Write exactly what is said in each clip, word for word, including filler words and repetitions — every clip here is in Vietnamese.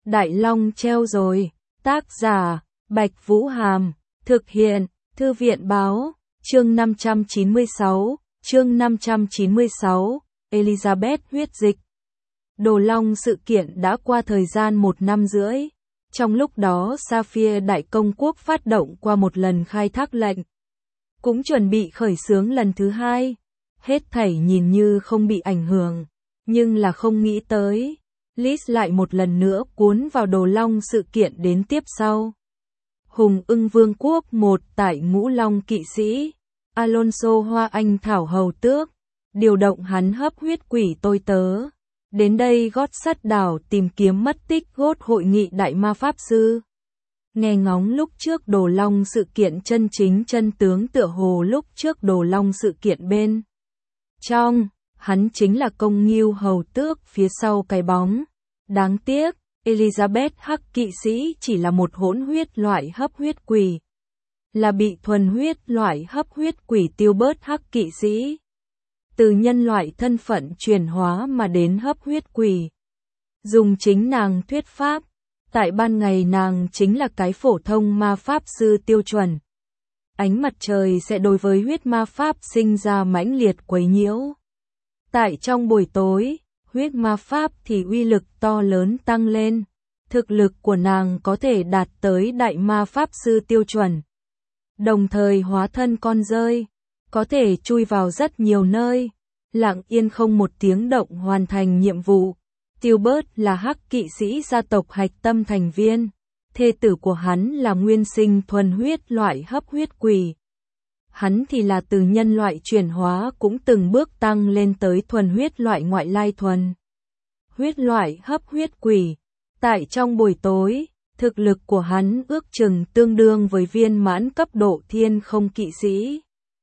Đại Long treo rồi. Tác giả, Bạch Vũ Hàm. Thực hiện, Thư viện Báo. Chương năm trăm chín mươi sáu. Chương năm trăm chín mươi sáu. Elizabeth huyết dịch. Đồ Long sự kiện đã qua thời gian một năm rưỡi. Trong lúc đó Sapphire Đại Công Quốc phát động qua một lần khai thác lệnh. Cũng chuẩn bị khởi xướng lần thứ hai. Hết thảy nhìn như không bị ảnh hưởng. Nhưng là không nghĩ tới. Liz lại một lần nữa cuốn vào Đồ Long sự kiện đến tiếp sau. Hùng Ưng Vương quốc một tại Ngũ Long kỵ sĩ. Alonso Hoa Anh Thảo Hầu Tước. Điều động hắn hấp huyết quỷ tôi tớ. Đến đây gót sắt đảo tìm kiếm mất tích gót hội nghị đại ma pháp sư. Nghe ngóng lúc trước Đồ Long sự kiện chân chính chân tướng tựa hồ lúc trước Đồ Long sự kiện bên. Trong, hắn chính là công nghiêu hầu tước phía sau cái bóng. Đáng tiếc, Elizabeth hắc kỵ sĩ chỉ là một hỗn huyết loại hấp huyết quỷ. Là bị thuần huyết loại hấp huyết quỷ tiêu bớt hắc kỵ sĩ. Từ nhân loại thân phận chuyển hóa mà đến hấp huyết quỷ. Dùng chính nàng thuyết pháp. Tại ban ngày nàng chính là cái phổ thông ma pháp sư tiêu chuẩn. Ánh mặt trời sẽ đối với huyết ma pháp sinh ra mãnh liệt quấy nhiễu. Tại trong buổi tối, huyết ma pháp thì uy lực to lớn tăng lên. Thực lực của nàng có thể đạt tới đại ma pháp sư tiêu chuẩn. Đồng thời hóa thân con rơi, có thể chui vào rất nhiều nơi, lặng yên không một tiếng động hoàn thành nhiệm vụ. Tilbert là hắc kỵ sĩ gia tộc hạch tâm thành viên, thê tử của hắn là nguyên sinh thuần huyết loại hấp huyết quỷ. Hắn thì là từ nhân loại chuyển hóa cũng từng bước tăng lên tới thuần huyết loại ngoại lai thuần. Huyết loại hấp huyết quỷ. Tại trong buổi tối, thực lực của hắn ước chừng tương đương với viên mãn cấp độ thiên không kỵ sĩ.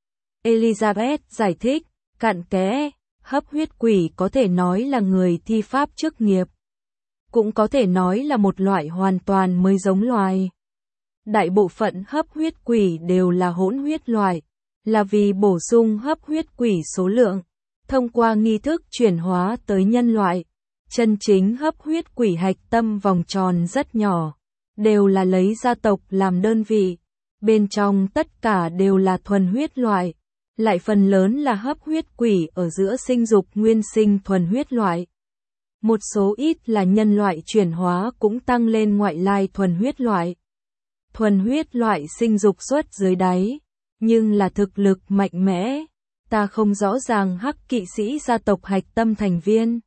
Elizabeth giải thích, cặn kẽ, hấp huyết quỷ có thể nói là người thi pháp chức nghiệp. Cũng có thể nói là một loại hoàn toàn mới giống loài. Đại bộ phận hấp huyết quỷ đều là hỗn huyết loại, là vì bổ sung hấp huyết quỷ số lượng, thông qua nghi thức chuyển hóa tới nhân loại. Chân chính hấp huyết quỷ hạch tâm vòng tròn rất nhỏ, đều là lấy gia tộc làm đơn vị, bên trong tất cả đều là thuần huyết loại, lại phần lớn là hấp huyết quỷ ở giữa sinh dục nguyên sinh thuần huyết loại. Một số ít là nhân loại chuyển hóa cũng tăng lên ngoại lai thuần huyết loại. Thuần huyết loại sinh dục xuất dưới đáy, nhưng là thực lực mạnh mẽ. Ta không rõ ràng hắc kỵ sĩ gia tộc hạch tâm thành viên.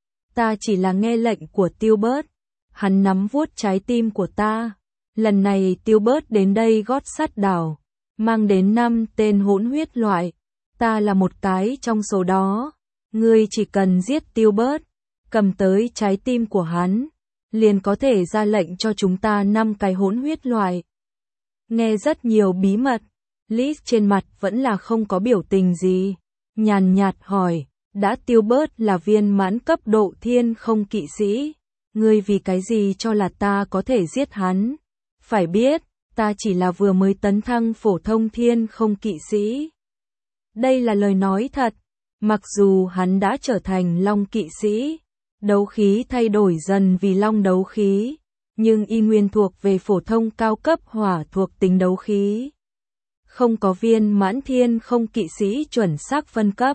Ta chỉ là nghe lệnh của Tilbert. Hắn nắm vuốt trái tim của ta. Lần này Tilbert đến đây gót sắt đảo, mang đến năm tên hỗn huyết loại. Ta là một cái trong số đó. Ngươi chỉ cần giết Tilbert, cầm tới trái tim của hắn, liền có thể ra lệnh cho chúng ta năm cái hỗn huyết loại. Nghe rất nhiều bí mật, Liz trên mặt vẫn là không có biểu tình gì. Nhàn nhạt hỏi, đã Tilbert là viên mãn cấp độ thiên không kỵ sĩ, ngươi vì cái gì cho là ta có thể giết hắn? Phải biết, ta chỉ là vừa mới tấn thăng phổ thông thiên không kỵ sĩ. Đây là lời nói thật, mặc dù hắn đã trở thành long kỵ sĩ, đấu khí thay đổi dần vì long đấu khí, nhưng y nguyên thuộc về phổ thông cao cấp hỏa thuộc tính đấu khí. Không có viên mãn thiên không kỵ sĩ chuẩn xác phân cấp.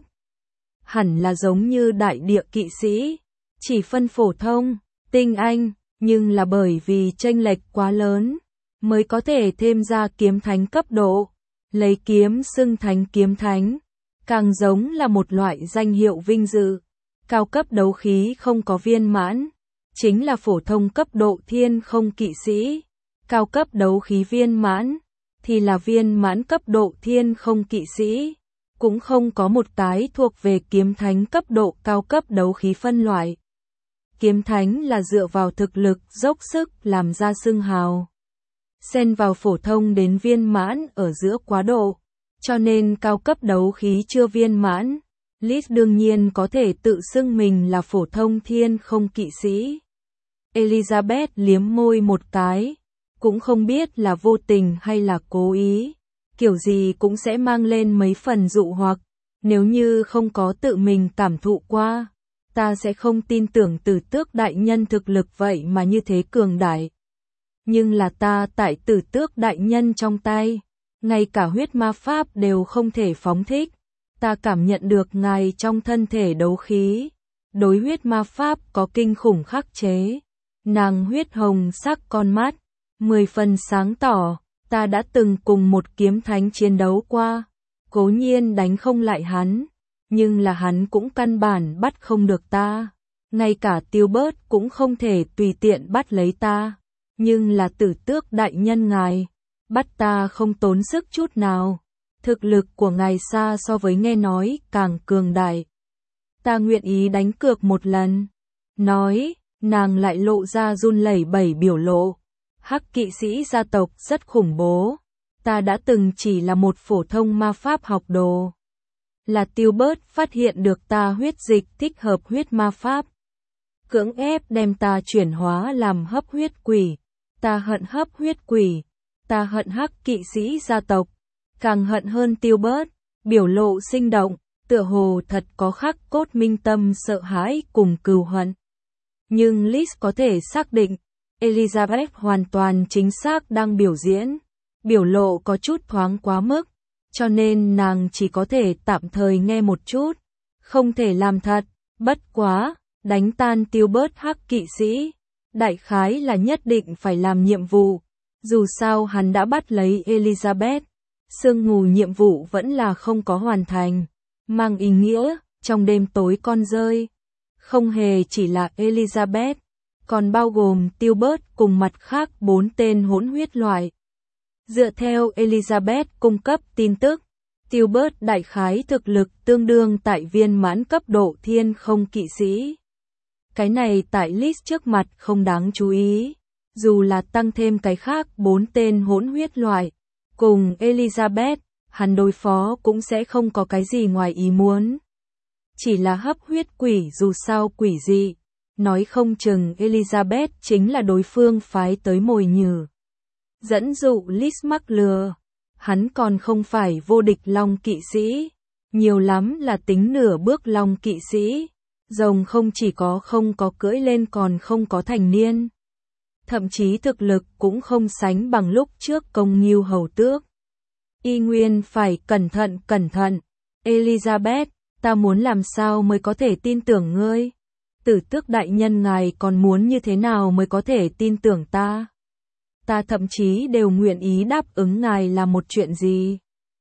Hẳn là giống như đại địa kỵ sĩ, chỉ phân phổ thông, tinh anh, nhưng là bởi vì chênh lệch quá lớn, mới có thể thêm ra kiếm thánh cấp độ, lấy kiếm xưng thánh kiếm thánh, càng giống là một loại danh hiệu vinh dự. Cao cấp đấu khí không có viên mãn, chính là phổ thông cấp độ thiên không kỵ sĩ. Cao cấp đấu khí viên mãn, thì là viên mãn cấp độ thiên không kỵ sĩ. Cũng không có một cái thuộc về kiếm thánh cấp độ cao cấp đấu khí phân loại. Kiếm thánh là dựa vào thực lực dốc sức làm ra xưng hào. Xen vào phổ thông đến viên mãn ở giữa quá độ, cho nên cao cấp đấu khí chưa viên mãn. Liz đương nhiên có thể tự xưng mình là phổ thông thiên không kỵ sĩ. Elizabeth liếm môi một cái, cũng không biết là vô tình hay là cố ý. Kiểu gì cũng sẽ mang lên mấy phần dụ hoặc, nếu như không có tự mình cảm thụ qua. ta sẽ không tin tưởng Tử Tước đại nhân thực lực vậy mà như thế cường đại. Nhưng là ta tại Tử Tước đại nhân trong tay, ngay cả huyết ma pháp đều không thể phóng thích. Ta cảm nhận được ngài trong thân thể đấu khí, đối huyết ma pháp có kinh khủng khắc chế. Nàng huyết hồng sắc con mắt, mười phần sáng tỏ, ta đã từng cùng một kiếm thánh chiến đấu qua, cố nhiên đánh không lại hắn, nhưng là hắn cũng căn bản bắt không được ta, ngay cả Tiêu Bớt cũng không thể tùy tiện bắt lấy ta, nhưng là Tử Tước đại nhân ngài, bắt ta không tốn sức chút nào, thực lực của ngài xa so với nghe nói càng cường đại. Ta nguyện ý đánh cược một lần. Nói, nàng lại lộ ra run lẩy bẩy biểu lộ. Hắc kỵ sĩ gia tộc rất khủng bố. Ta đã từng chỉ là một phổ thông ma pháp học đồ. Là Tiêu Bớt phát hiện được ta huyết dịch thích hợp huyết ma pháp. Cưỡng ép đem ta chuyển hóa làm hấp huyết quỷ. Ta hận hấp huyết quỷ. Ta hận hắc kỵ sĩ gia tộc. Càng hận hơn Tiêu Bớt. Biểu lộ sinh động, tựa hồ thật có khắc cốt minh tâm sợ hãi cùng cừu hận. Nhưng Liz có thể xác định, Elizabeth hoàn toàn chính xác đang biểu diễn, biểu lộ có chút thoáng quá mức, cho nên nàng chỉ có thể tạm thời nghe một chút, không thể làm thật, bất quá, đánh tan Tiêu Bớt hắc kỵ sĩ, đại khái là nhất định phải làm nhiệm vụ, dù sao hắn đã bắt lấy Elizabeth, sương mù nhiệm vụ vẫn là không có hoàn thành, mang ý nghĩa, trong đêm tối con rơi. Không hề chỉ là Elizabeth, còn bao gồm Tiêu Bớt cùng mặt khác bốn tên hỗn huyết loại. Dựa theo Elizabeth cung cấp tin tức, Tiêu Bớt đại khái thực lực tương đương tại viên mãn cấp độ thiên không kỵ sĩ. Cái này tại list trước mặt không đáng chú ý, dù là tăng thêm cái khác bốn tên hỗn huyết loại, cùng Elizabeth, hắn đối phó cũng sẽ không có cái gì ngoài ý muốn. Chỉ là hấp huyết quỷ dù sao quỷ dị, nói không chừng Elizabeth chính là đối phương phái tới mồi nhử. Dẫn dụ Liz mắc lừa, hắn còn không phải vô địch long kỵ sĩ, nhiều lắm là tính nửa bước long kỵ sĩ, rồng không chỉ có không có cưỡi lên còn không có thành niên. Thậm chí thực lực cũng không sánh bằng lúc trước công nghiêu hầu tước. Y nguyên phải cẩn thận cẩn thận, Elizabeth. Ta muốn làm sao mới có thể tin tưởng ngươi? Tử Tước đại nhân ngài còn muốn như thế nào mới có thể tin tưởng ta? Ta thậm chí đều nguyện ý đáp ứng ngài là một chuyện gì?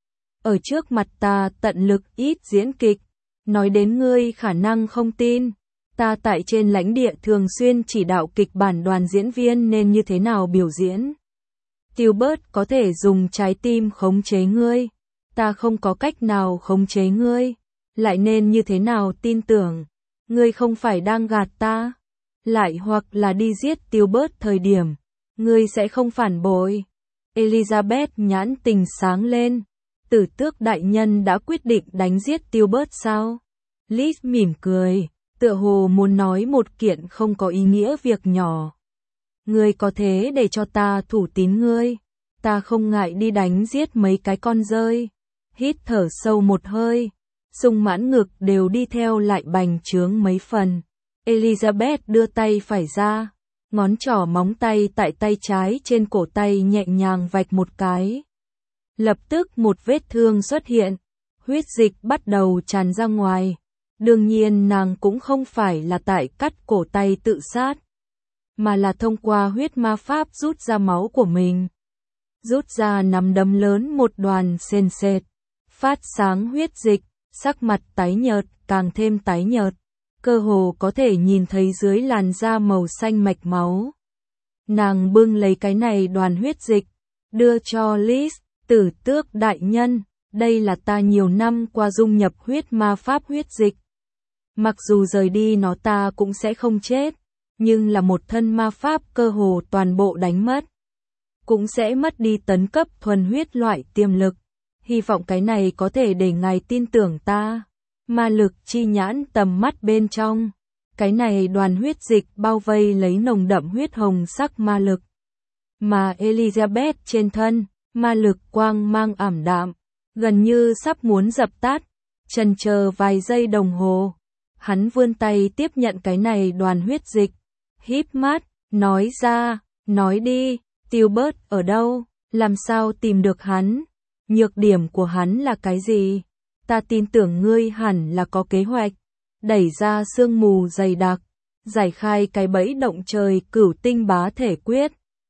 Ở trước mặt ta tận lực ít diễn kịch, nói đến ngươi khả năng không tin. Ta tại trên lãnh địa thường xuyên chỉ đạo kịch bản đoàn diễn viên nên như thế nào biểu diễn. Tiêu Bớt có thể dùng trái tim khống chế ngươi. Ta không có cách nào khống chế ngươi. Lại nên như thế nào tin tưởng, ngươi không phải đang gạt ta, lại hoặc là đi giết Tiêu Bớt thời điểm, ngươi sẽ không phản bội. Elizabeth nhãn tình sáng lên, Tử Tước đại nhân đã quyết định đánh giết Tiêu Bớt sao? Liz mỉm cười, tựa hồ muốn nói một kiện không có ý nghĩa việc nhỏ. Ngươi có thế để cho ta thủ tín ngươi, ta không ngại đi đánh giết mấy cái con rơi. Hít thở sâu một hơi. Sung mãn ngực đều đi theo lại bành trướng mấy phần. Elizabeth đưa tay phải ra, ngón trỏ móng tay tại tay trái trên cổ tay nhẹ nhàng vạch một cái. Lập tức một vết thương xuất hiện, huyết dịch bắt đầu tràn ra ngoài. Đương nhiên nàng cũng không phải là tại cắt cổ tay tự sát, mà là thông qua huyết ma pháp rút ra máu của mình. Rút ra nắm đấm lớn một đoàn sền sệt, phát sáng huyết dịch. Sắc mặt tái nhợt, càng thêm tái nhợt, cơ hồ có thể nhìn thấy dưới làn da màu xanh mạch máu. Nàng bưng lấy cái này đoàn huyết dịch, đưa cho Liz, Tử Tước đại nhân, đây là ta nhiều năm qua dung nhập huyết ma pháp huyết dịch. Mặc dù rời đi nó ta cũng sẽ không chết, nhưng là một thân ma pháp cơ hồ toàn bộ đánh mất. Cũng sẽ mất đi tấn cấp thuần huyết loại tiềm lực. Hy vọng cái này có thể để ngài tin tưởng ta. Ma lực chi nhãn tầm mắt bên trong. Cái này đoàn huyết dịch bao vây lấy nồng đậm huyết hồng sắc ma lực. Mà Elizabeth trên thân, ma lực quang mang ảm đạm, gần như sắp muốn dập tắt. Chần chờ vài giây đồng hồ. Hắn vươn tay tiếp nhận cái này đoàn huyết dịch, híp mắt, nói ra, nói đi, Tilbert ở đâu, làm sao tìm được hắn, nhược điểm của hắn là cái gì? Ta tin tưởng ngươi hẳn là có kế hoạch, đẩy ra sương mù dày đặc, giải khai cái bẫy động trời cửu tinh bá thể quyết.